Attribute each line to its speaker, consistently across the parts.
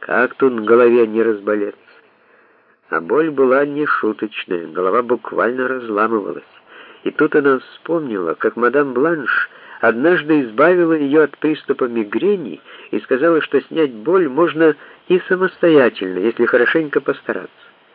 Speaker 1: Как тут в голове не разболеться? А боль была не шуточная, голова буквально разламывалась. И тут она вспомнила, как мадам Бланш однажды избавила ее от приступа мигрени и сказала, что снять боль можно и самостоятельно, если хорошенько постараться.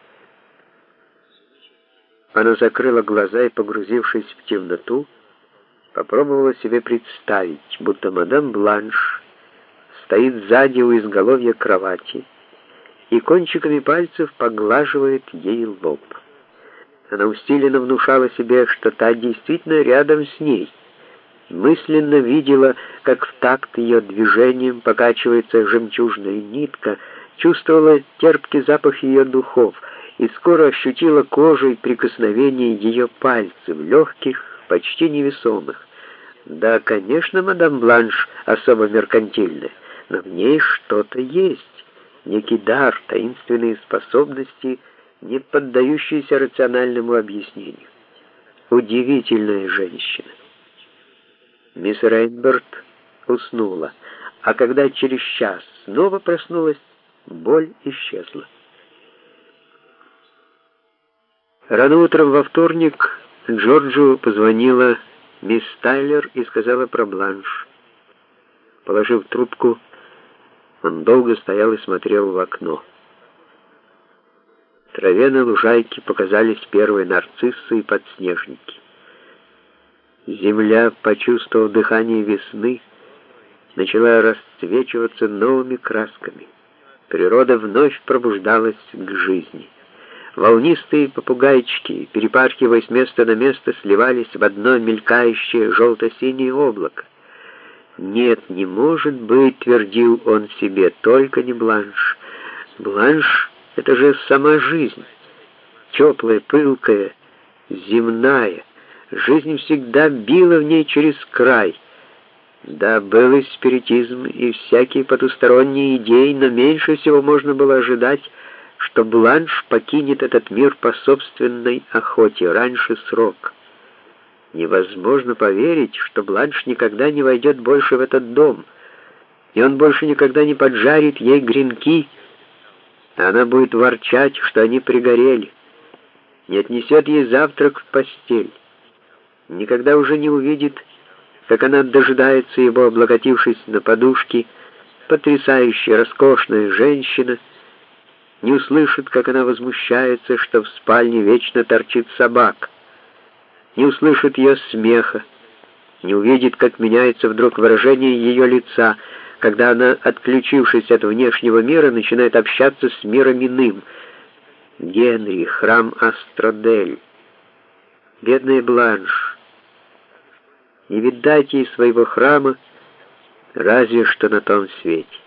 Speaker 1: Она закрыла глаза и, погрузившись в темноту, попробовала себе представить, будто мадам Бланш стоит сзади у изголовья кровати и кончиками пальцев поглаживает ей лоб. Она усиленно внушала себе, что та действительно рядом с ней. Мысленно видела, как в такт ее движением покачивается жемчужная нитка, чувствовала терпкий запах ее духов и скоро ощутила кожей прикосновение ее пальцев, легких, почти невесомых. Да, конечно, мадам Бланш особо меркантильная, но в ней что-то есть, некий дар, таинственные способности, не поддающиеся рациональному объяснению. Удивительная женщина. Мисс Рейнберт уснула, а когда через час снова проснулась, боль исчезла. Рано утром во вторник Джорджу позвонила мисс Тайлер и сказала про Бланш. Положив трубку, он долго стоял и смотрел в окно. В траве на лужайке показались первые нарциссы и подснежники. Земля, почувствовав дыхание весны, начала расцвечиваться новыми красками. Природа вновь пробуждалась к жизни. Волнистые попугайчики, перепархивая с места на место, сливались в одно мелькающее желто-синее облако. «Нет, не может быть», — твердил он себе, — «только не Бланш. Бланш — это же сама жизнь, теплая, пылкая, земная. Жизнь всегда била в ней через край. Да, был и спиритизм, и всякие потусторонние идеи, но меньше всего можно было ожидать, что Бланш покинет этот мир по собственной охоте раньше срока. Невозможно поверить, что Бланш никогда не войдет больше в этот дом, и он больше никогда не поджарит ей гренки, а она будет ворчать, что они пригорели, не отнесет ей завтрак в постель, никогда уже не увидит, как она дожидается его, облокотившись на подушки, потрясающая, роскошная женщина, не услышит, как она возмущается, что в спальне вечно торчит собака, не услышит ее смеха, не увидит, как меняется вдруг выражение ее лица, когда она, отключившись от внешнего мира, начинает общаться с миром иным. Генри, храм Астродель, бедная Бланш. Не видать ей своего храма, разве что на том свете.